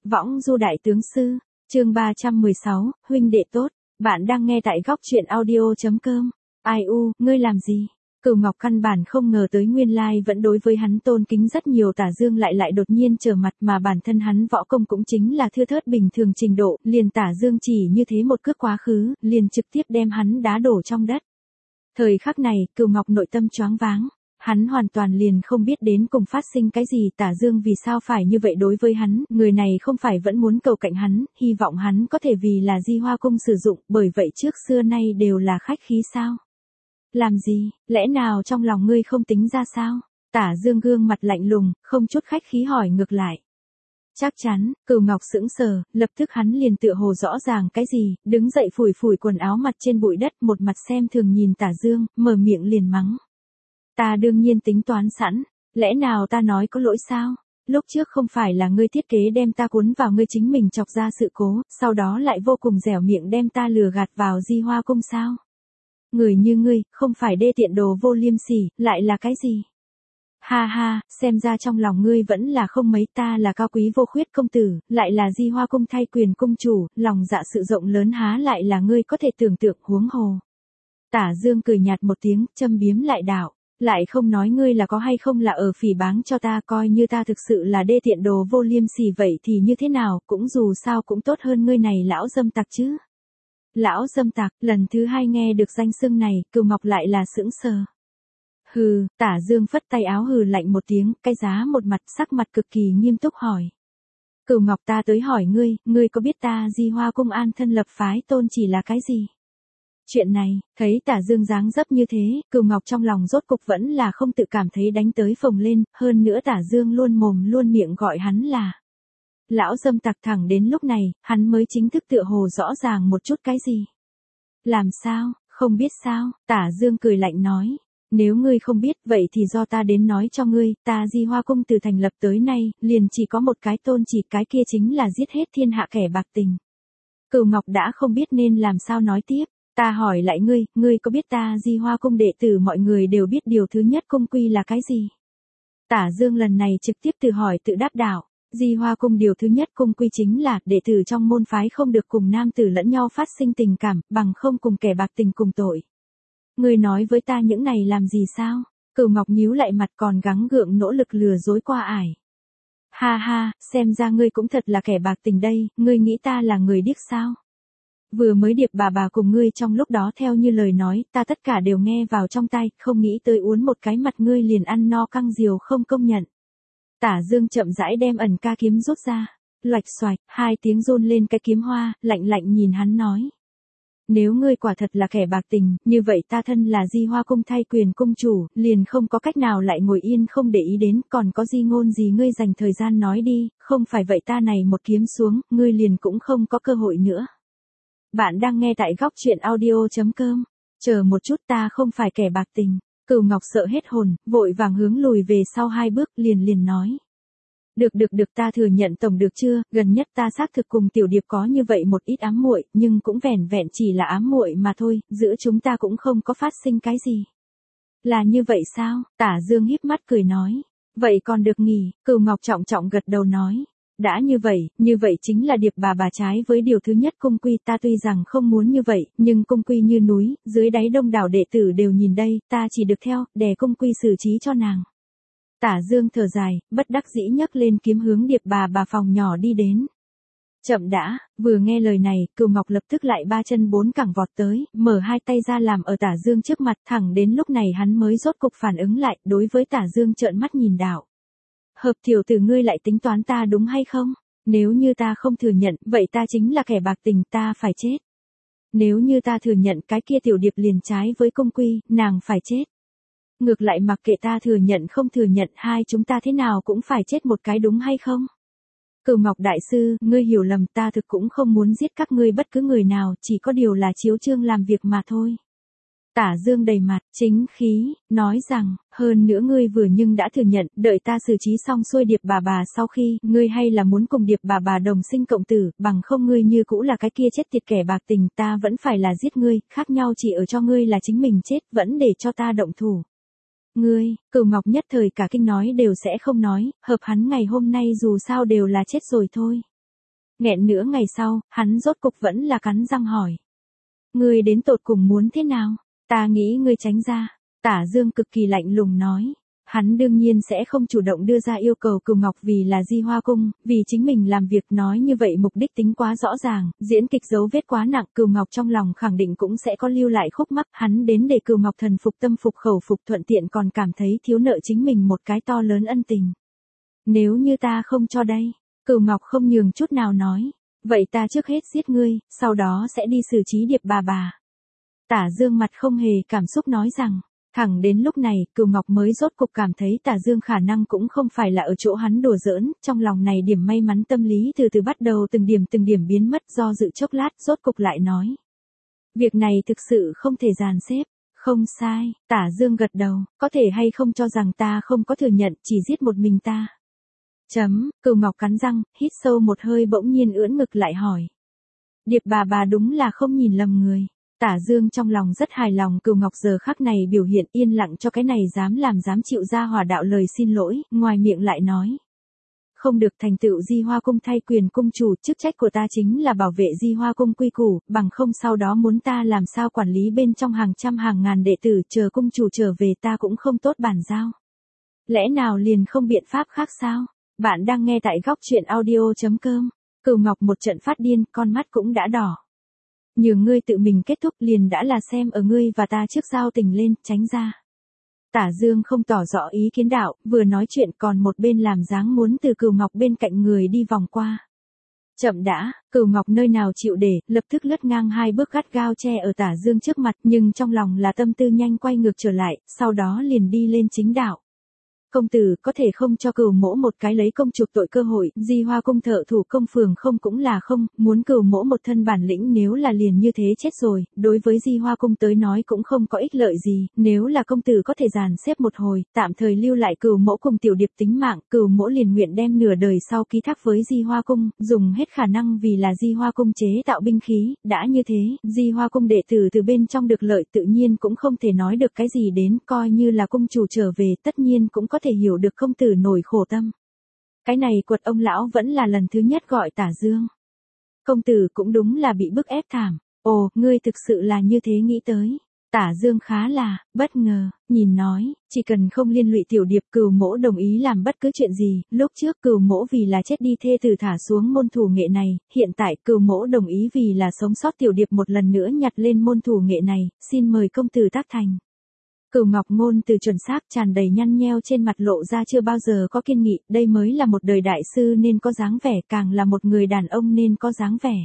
Võng du đại tướng sư, chương 316, huynh đệ tốt, bạn đang nghe tại góc truyện audio.com. Ai u, ngươi làm gì? Cửu Ngọc căn bản không ngờ tới nguyên lai vẫn đối với hắn tôn kính rất nhiều Tả Dương lại đột nhiên trở mặt mà bản thân hắn võ công cũng chính là thưa thớt bình thường trình độ, liền Tả Dương chỉ như thế một cước quá khứ, liền trực tiếp đem hắn đá đổ trong đất. Thời khắc này, Cửu Ngọc nội tâm choáng váng. Hắn hoàn toàn liền không biết đến cùng phát sinh cái gì, Tả Dương vì sao phải như vậy đối với hắn, người này không phải vẫn muốn cầu cạnh hắn, hy vọng hắn có thể vì là Di Hoa Cung sử dụng, bởi vậy trước xưa nay đều là khách khí sao? Làm gì, lẽ nào trong lòng ngươi không tính ra sao? Tả Dương gương mặt lạnh lùng, không chút khách khí hỏi ngược lại. Chắc chắn, Cửu Ngọc sững sờ, lập tức hắn liền tựa hồ rõ ràng cái gì, đứng dậy phủi phủi quần áo mặt trên bụi đất, một mặt xem thường nhìn Tả Dương, mở miệng liền mắng. Ta đương nhiên tính toán sẵn, lẽ nào ta nói có lỗi sao? Lúc trước không phải là ngươi thiết kế đem ta cuốn vào ngươi chính mình chọc ra sự cố, sau đó lại vô cùng dẻo miệng đem ta lừa gạt vào Di Hoa Cung sao? Người như ngươi, không phải đê tiện đồ vô liêm sỉ, lại là cái gì? Ha ha, xem ra trong lòng ngươi vẫn là không mấy, ta là cao quý vô khuyết công tử, lại là Di Hoa Cung thay quyền cung chủ, lòng dạ sự rộng lớn há lại là ngươi có thể tưởng tượng, huống hồ. Tả Dương cười nhạt một tiếng, châm biếm lại đạo. Lại không nói ngươi là có hay không là ở phỉ báng cho ta, coi như ta thực sự là đê tiện đồ vô liêm sỉ vậy thì như thế nào, cũng dù sao cũng tốt hơn ngươi này lão dâm tặc chứ. Lão dâm tặc, lần thứ hai nghe được danh xưng này, Cửu Ngọc lại là sững sờ. Hừ, Tả Dương phất tay áo hừ lạnh một tiếng, cái giá một mặt sắc mặt cực kỳ nghiêm túc hỏi. Cửu Ngọc, ta tới hỏi ngươi có biết ta Di Hoa Cung an thân lập phái tôn chỉ là cái gì? Chuyện này, thấy Tả Dương dáng dấp như thế, Cửu Ngọc trong lòng rốt cục vẫn là không tự cảm thấy đánh tới phồng lên, hơn nữa Tả Dương luôn mồm luôn miệng gọi hắn là lão dâm tặc. Thẳng đến lúc này, hắn mới chính thức tựa hồ rõ ràng một chút cái gì. Làm sao, không biết sao? Tả Dương cười lạnh nói. Nếu ngươi không biết, vậy thì do ta đến nói cho ngươi, ta Di Hoa Cung từ thành lập tới nay, liền chỉ có một cái tôn chỉ, cái kia chính là giết hết thiên hạ kẻ bạc tình. Cửu Ngọc đã không biết nên làm sao nói tiếp. Ta hỏi lại ngươi có biết ta Di Hoa Cung đệ tử mọi người đều biết điều thứ nhất cung quy là cái gì? Tả Dương lần này trực tiếp tự hỏi tự đáp đạo. Di Hoa Cung điều thứ nhất cung quy chính là đệ tử trong môn phái không được cùng nam tử lẫn nhau phát sinh tình cảm, bằng không cùng kẻ bạc tình cùng tội. Ngươi nói với ta những này làm gì sao? Cửu Ngọc nhíu lại mặt còn gắng gượng nỗ lực lừa dối qua ải. Ha ha, xem ra ngươi cũng thật là kẻ bạc tình đây, ngươi nghĩ ta là người điếc sao? Vừa mới Điệp bà cùng ngươi trong lúc đó theo như lời nói, ta tất cả đều nghe vào trong tai, không nghĩ tới uốn một cái mặt ngươi liền ăn no căng diều không công nhận. Tả Dương chậm rãi đem ẩn ca kiếm rút ra, loạch xoạch, hai tiếng run lên cái kiếm hoa, lạnh lạnh nhìn hắn nói. Nếu ngươi quả thật là kẻ bạc tình, như vậy ta thân là Di Hoa Cung thay quyền cung chủ, liền không có cách nào lại ngồi yên không để ý đến, còn có di ngôn gì ngươi dành thời gian nói đi, không phải vậy ta này một kiếm xuống, ngươi liền cũng không có cơ hội nữa. Bạn đang nghe tại góc truyện audio.com. Chờ một chút, ta không phải kẻ bạc tình. Cửu Ngọc sợ hết hồn, vội vàng hướng lùi về sau hai bước, liền nói. Được ta thừa nhận tổng được chưa, gần nhất ta xác thực cùng Tiểu Điệp có như vậy một ít ám muội, nhưng cũng vẻn vẹn chỉ là ám muội mà thôi, giữa chúng ta cũng không có phát sinh cái gì. Là như vậy sao? Tả Dương híp mắt cười nói. Vậy còn được nghỉ, Cửu Ngọc trọng trọng gật đầu nói. Đã như vậy chính là Điệp bà trái với điều thứ nhất cung quy, ta tuy rằng không muốn như vậy, nhưng cung quy như núi, dưới đáy đông đảo đệ tử đều nhìn đây, ta chỉ được theo, đè cung quy xử trí cho nàng. Tả Dương thở dài, bất đắc dĩ nhấc lên kiếm hướng Điệp bà phòng nhỏ đi đến. Chậm đã, vừa nghe lời này, Cửu Ngọc lập tức lại ba chân bốn cẳng vọt tới, mở hai tay ra làm ở Tả Dương trước mặt, thẳng đến lúc này hắn mới rốt cục phản ứng lại, đối với Tả Dương trợn mắt nhìn đạo. Hợp tiểu tử ngươi lại tính toán ta đúng hay không? Nếu như ta không thừa nhận, vậy ta chính là kẻ bạc tình, ta phải chết. Nếu như ta thừa nhận, cái kia Tiểu Điệp liền trái với cung quy, nàng phải chết. Ngược lại mặc kệ ta thừa nhận không thừa nhận, hai chúng ta thế nào cũng phải chết một cái đúng hay không? Cửu Ngọc đại sư, ngươi hiểu lầm, ta thực cũng không muốn giết các ngươi bất cứ người nào, chỉ có điều là chiếu chương làm việc mà thôi. Tả Dương đầy mặt, chính khí, nói rằng, hơn nữa ngươi vừa nhưng đã thừa nhận, đợi ta xử trí xong xuôi Điệp bà sau khi, ngươi hay là muốn cùng Điệp bà đồng sinh cộng tử, bằng không ngươi như cũ là cái kia chết tiệt kẻ bạc tình, ta vẫn phải là giết ngươi, khác nhau chỉ ở cho ngươi là chính mình chết, vẫn để cho ta động thủ. Ngươi, Cửu Ngọc nhất thời cả kinh nói đều sẽ không nói, hợp hắn ngày hôm nay dù sao đều là chết rồi thôi. Nghẹn nửa ngày sau, hắn rốt cục vẫn là cắn răng hỏi. Ngươi đến tột cùng muốn thế nào? Ta nghĩ ngươi tránh ra. Tả Dương cực kỳ lạnh lùng nói. Hắn đương nhiên sẽ không chủ động đưa ra yêu cầu Cửu Ngọc vì là Di Hoa Cung, vì chính mình làm việc nói như vậy mục đích tính quá rõ ràng, diễn kịch dấu vết quá nặng, Cửu Ngọc trong lòng khẳng định cũng sẽ có lưu lại khúc mắc, hắn đến để Cửu Ngọc thần phục tâm phục khẩu phục thuận tiện còn cảm thấy thiếu nợ chính mình một cái to lớn ân tình. Nếu như ta không cho đây, Cửu Ngọc không nhường chút nào nói, vậy ta trước hết giết ngươi, sau đó sẽ đi xử trí Điệp bà. Tả Dương mặt không hề cảm xúc nói rằng. Thẳng đến lúc này, Cửu Ngọc mới rốt cục cảm thấy Tả Dương khả năng cũng không phải là ở chỗ hắn đùa giỡn, trong lòng này điểm may mắn tâm lý từ từ bắt đầu từng điểm biến mất, do dự chốc lát rốt cục lại nói. Việc này thực sự không thể dàn xếp, không sai, Tả Dương gật đầu, có thể hay không cho rằng ta không có thừa nhận, chỉ giết một mình ta. Cửu Ngọc cắn răng, hít sâu một hơi bỗng nhiên ưỡn ngực lại hỏi. Điệp bà đúng là không nhìn lầm người. Tả Dương trong lòng rất hài lòng Cửu Ngọc giờ khắc này biểu hiện yên lặng cho cái này dám chịu ra hòa đạo lời xin lỗi, ngoài miệng lại nói. Không được thành tựu Di Hoa Cung thay quyền cung chủ, chức trách của ta chính là bảo vệ Di Hoa Cung quy củ, bằng không sau đó muốn ta làm sao quản lý bên trong hàng trăm hàng ngàn đệ tử, chờ cung chủ trở về ta cũng không tốt bản giao. Lẽ nào liền không biện pháp khác sao? Bạn đang nghe tại góc truyện audio.com. Cửu Ngọc một trận phát điên, con mắt cũng đã đỏ. Nhường ngươi tự mình kết thúc liền đã là xem ở ngươi và ta trước giao tình lên, tránh ra. Tả Dương không tỏ rõ ý kiến đạo, vừa nói chuyện còn một bên làm dáng muốn từ Cửu Ngọc bên cạnh người đi vòng qua. Chậm đã, Cửu Ngọc nơi nào chịu để, lập tức lướt ngang hai bước gắt gao che ở Tả Dương trước mặt, nhưng trong lòng là tâm tư nhanh quay ngược trở lại, sau đó liền đi lên chính đạo. Công tử có thể không cho Cửu mỗ một cái lấy công chuộc tội cơ hội, Di Hoa Cung thợ thủ công phường không cũng là không, muốn Cửu mỗ một thân bản lĩnh nếu là liền như thế chết rồi, đối với Di Hoa Cung tới nói cũng không có ích lợi gì, nếu là công tử có thể dàn xếp một hồi, tạm thời lưu lại Cửu mỗ cùng tiểu Điệp tính mạng, Cửu mỗ liền nguyện đem nửa đời sau ký thác với Di Hoa Cung, dùng hết khả năng vì là Di Hoa Cung chế tạo binh khí, đã như thế, Di Hoa Cung đệ tử từ bên trong được lợi tự nhiên cũng không thể nói được cái gì đến, coi như là cung chủ trở về tất nhiên cũng có thể hiểu được công tử nổi khổ tâm. Cái này quật ông lão vẫn là lần thứ nhất gọi Tả Dương. Công tử cũng đúng là bị bức ép thảm. Ồ, ngươi thực sự là như thế nghĩ tới. Tả Dương khá là bất ngờ, nhìn nói, chỉ cần không liên lụy tiểu Điệp, Cửu mỗ đồng ý làm bất cứ chuyện gì, lúc trước Cửu mỗ vì là chết đi thê tử thả xuống môn thủ nghệ này, hiện tại Cửu mỗ đồng ý vì là sống sót tiểu Điệp một lần nữa nhặt lên môn thủ nghệ này, xin mời công tử tác thành. Cửu Ngọc ngôn từ chuẩn xác tràn đầy nhăn nheo trên mặt lộ ra chưa bao giờ có kiên nghị, đây mới là một đời đại sư nên có dáng vẻ, càng là một người đàn ông nên có dáng vẻ.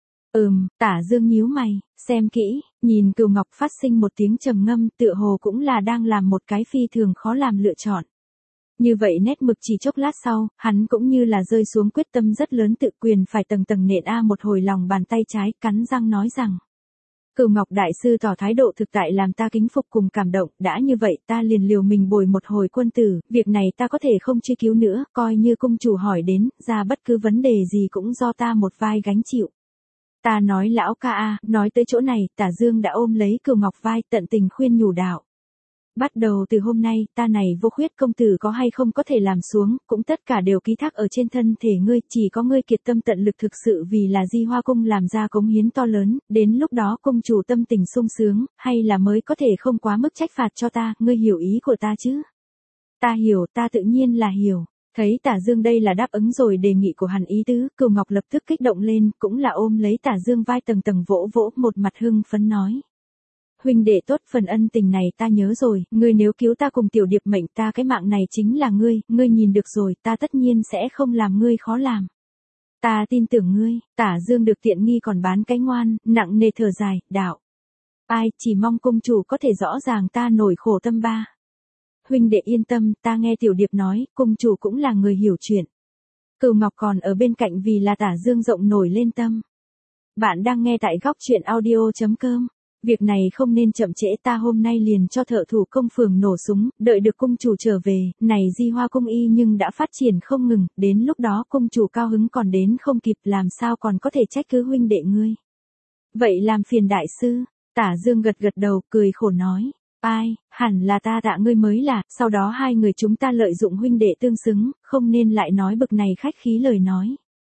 Tả Dương nhíu mày, xem kỹ, nhìn Cửu Ngọc phát sinh một tiếng trầm ngâm, tựa hồ cũng là đang làm một cái phi thường khó làm lựa chọn. Như vậy nét mực chỉ chốc lát sau, hắn cũng như là rơi xuống quyết tâm rất lớn tự quyền phải tầng tầng nện một hồi lòng bàn tay trái, cắn răng nói rằng. Cửu Ngọc đại sư tỏ thái độ thực tại làm ta kính phục cùng cảm động, đã như vậy ta liền liều mình bồi một hồi quân tử, việc này ta có thể không truy cứu nữa, coi như cung chủ hỏi đến, ra bất cứ vấn đề gì cũng do ta một vai gánh chịu. Ta nói lão ca a, nói tới chỗ này, Tả Dương đã ôm lấy Cửu Ngọc vai tận tình khuyên nhủ đạo. Bắt đầu từ hôm nay, ta này vô khuyết công tử có hay không có thể làm xuống, cũng tất cả đều ký thác ở trên thân thể ngươi, chỉ có ngươi kiệt tâm tận lực thực sự vì là Di Hoa Cung làm ra cống hiến to lớn, đến lúc đó cung chủ tâm tình sung sướng, hay là mới có thể không quá mức trách phạt cho ta, ngươi hiểu ý của ta chứ? Ta hiểu, ta tự nhiên là hiểu. Thấy Tả Dương đây là đáp ứng rồi đề nghị của hắn ý tứ, Cửu Ngọc lập tức kích động lên, cũng là ôm lấy Tả Dương vai tầng tầng vỗ vỗ, một mặt hưng phấn nói. Huynh đệ tốt, phần ân tình này ta nhớ rồi, ngươi nếu cứu ta cùng tiểu Điệp mệnh ta cái mạng này chính là ngươi nhìn được rồi, ta tất nhiên sẽ không làm ngươi khó làm. Ta tin tưởng ngươi. Tả Dương được tiện nghi còn bán cái ngoan, nặng nề thở dài, đạo. Ai, chỉ mong cung chủ có thể rõ ràng ta nổi khổ tâm ba. Huynh đệ yên tâm, ta nghe tiểu Điệp nói, cung chủ cũng là người hiểu chuyện. Cửu Ngọc còn ở bên cạnh vì là Tả Dương rộng nổi lên tâm. Bạn đang nghe tại góc truyện audio.com. Việc này không nên chậm trễ, ta hôm nay liền cho thợ thủ công phường nổ súng, đợi được cung chủ trở về, này Di Hoa Cung y nhưng đã phát triển không ngừng, đến lúc đó cung chủ cao hứng còn đến không kịp, làm sao còn có thể trách cứ huynh đệ ngươi. Vậy làm phiền đại sư. Tả Dương gật gật đầu, cười khổ nói. Ai, hẳn là ta tạ ngươi mới là, sau đó hai người chúng ta lợi dụng huynh đệ tương xứng, không nên lại nói bực này khách khí lời nói.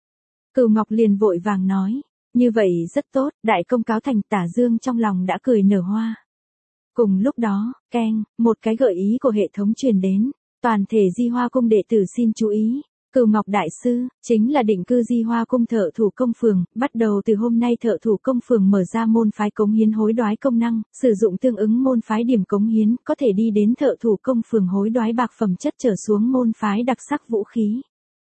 Cửu Ngọc liền vội vàng nói. Như vậy rất tốt, đại công cáo thành. Tả Dương trong lòng đã cười nở hoa. Cùng lúc đó, keng, một cái gợi ý của hệ thống truyền đến. Toàn thể Di Hoa Cung đệ tử xin chú ý. Cửu Ngọc Đại Sư, chính là định cư Di Hoa Cung thợ thủ công phường, bắt đầu từ hôm nay thợ thủ công phường mở ra môn phái cống hiến hối đoái công năng, sử dụng tương ứng môn phái điểm cống hiến, có thể đi đến thợ thủ công phường hối đoái bạc phẩm chất trở xuống môn phái đặc sắc vũ khí.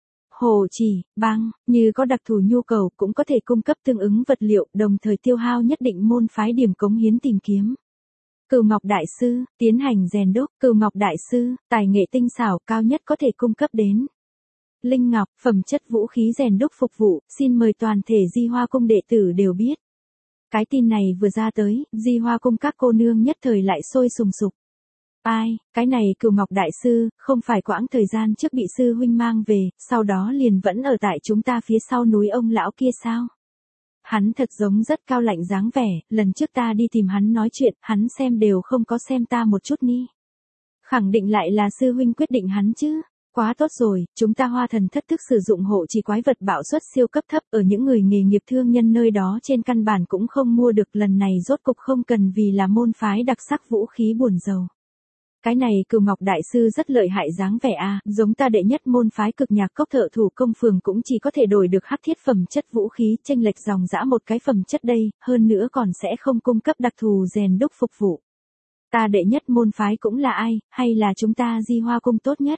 Hồ chỉ, băng, như có đặc thù nhu cầu cũng có thể cung cấp tương ứng vật liệu, đồng thời tiêu hao nhất định môn phái điểm cống hiến tìm kiếm. Cửu Ngọc Đại Sư, tiến hành rèn đúc. Cửu Ngọc Đại Sư, tài nghệ tinh xảo cao nhất có thể cung cấp đến. Linh ngọc, phẩm chất vũ khí rèn đúc phục vụ, xin mời toàn thể Di Hoa Cung đệ tử đều biết. Cái tin này vừa ra tới, Di Hoa Cung các cô nương nhất thời lại sôi sùng sục. Ai, cái này Cửu Ngọc Đại Sư, không phải quãng thời gian trước bị sư huynh mang về, sau đó liền vẫn ở tại chúng ta phía sau núi ông lão kia sao? Hắn thật giống rất cao lạnh dáng vẻ, lần trước ta đi tìm hắn nói chuyện, hắn xem đều không có xem ta một chút ni. Khẳng định lại là sư huynh quyết định hắn chứ. Quá tốt rồi, chúng ta Hoa Thần thất thức sử dụng hộ trì quái vật bạo suất siêu cấp thấp ở những người nghề nghiệp thương nhân nơi đó trên căn bản cũng không mua được, lần này rốt cục không cần vì là môn phái đặc sắc vũ khí buồn rầu. Cái này Cửu Ngọc Đại Sư rất lợi hại dáng vẻ a, giống ta đệ nhất môn phái cực nhạc cốc thợ thủ công phường cũng chỉ có thể đổi được hắc thiết phẩm chất vũ khí, chênh lệch dòng dã một cái phẩm chất đây, hơn nữa còn sẽ không cung cấp đặc thù rèn đúc phục vụ. Ta đệ nhất môn phái cũng là ai, hay là chúng ta Di Hoa Cung tốt nhất?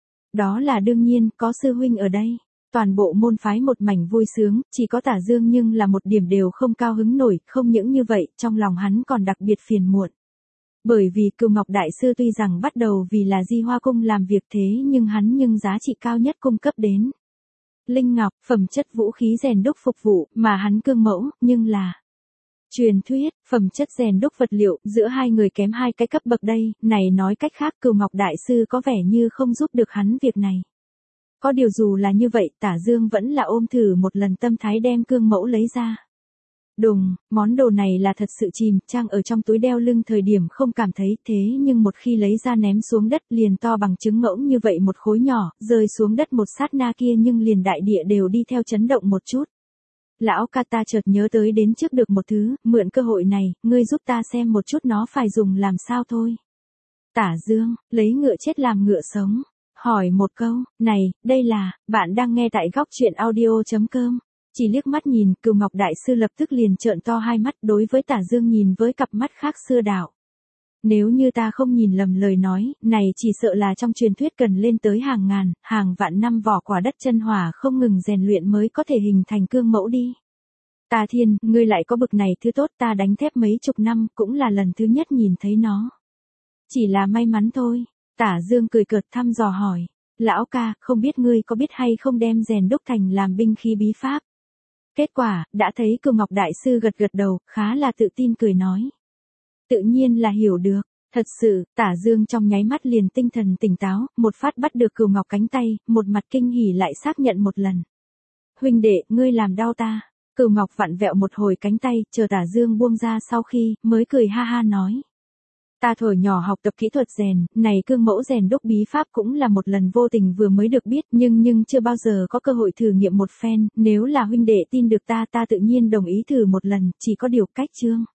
Đó là đương nhiên, có sư huynh ở đây. Toàn bộ môn phái một mảnh vui sướng, chỉ có Tả Dương nhưng là một điểm đều không cao hứng nổi, không những như vậy, trong lòng hắn còn đặc biệt phiền muộn. Bởi vì Cửu Ngọc Đại Sư tuy rằng bắt đầu vì là Di Hoa Cung làm việc thế nhưng hắn nhưng giá trị cao nhất cung cấp đến. Linh ngọc, phẩm chất vũ khí rèn đúc phục vụ, mà hắn cương mẫu, nhưng là truyền thuyết, phẩm chất rèn đúc vật liệu, giữa hai người kém hai cái cấp bậc đây, này nói cách khác Cửu Ngọc Đại Sư có vẻ như không giúp được hắn việc này. Có điều dù là như vậy, Tả Dương vẫn là ôm thử một lần tâm thái đem cương mẫu lấy ra. Đùng, món đồ này là thật sự chìm, trang ở trong túi đeo lưng thời điểm không cảm thấy thế nhưng một khi lấy ra ném xuống đất liền to bằng trứng ngỗng như vậy một khối nhỏ, rơi xuống đất một sát na kia nhưng liền đại địa đều đi theo chấn động một chút. Lão ca ta chợt nhớ tới đến trước được một thứ, mượn cơ hội này, ngươi giúp ta xem một chút nó phải dùng làm sao thôi. Tả Dương, lấy ngựa chết làm ngựa sống. Hỏi một câu, này, đây là, bạn đang nghe tại góc truyện audio.com. Chỉ liếc mắt nhìn, Cửu Ngọc Đại Sư lập tức liền trợn to hai mắt đối với Tả Dương nhìn với cặp mắt khác xưa đạo. Nếu như ta không nhìn lầm lời nói, này chỉ sợ là trong truyền thuyết cần lên tới hàng ngàn, hàng vạn năm vỏ quả đất chân hỏa không ngừng rèn luyện mới có thể hình thành cương mẫu đi. Ta thiên, ngươi lại có bực này thứ tốt, ta đánh thép mấy chục năm, cũng là lần thứ nhất nhìn thấy nó. Chỉ là may mắn thôi. Tả Dương cười cợt thăm dò hỏi. Lão ca, không biết ngươi có biết hay không đem rèn đúc thành làm binh khí bí pháp. Kết quả, đã thấy Cửu Ngọc Đại Sư gật gật đầu, khá là tự tin cười nói. Tự nhiên là hiểu được. Thật sự, Tả Dương trong nháy mắt liền tinh thần tỉnh táo, một phát bắt được Cửu Ngọc cánh tay, một mặt kinh hỉ lại xác nhận một lần. Huynh đệ, ngươi làm đau ta. Cửu Ngọc vặn vẹo một hồi cánh tay, chờ Tả Dương buông ra sau khi, mới cười ha ha nói. Ta thuở nhỏ học tập kỹ thuật rèn, này cương mẫu rèn đúc bí pháp cũng là một lần vô tình vừa mới được biết nhưng chưa bao giờ có cơ hội thử nghiệm một phen, nếu là huynh đệ tin được ta tự nhiên đồng ý thử một lần, chỉ có điều cách chương.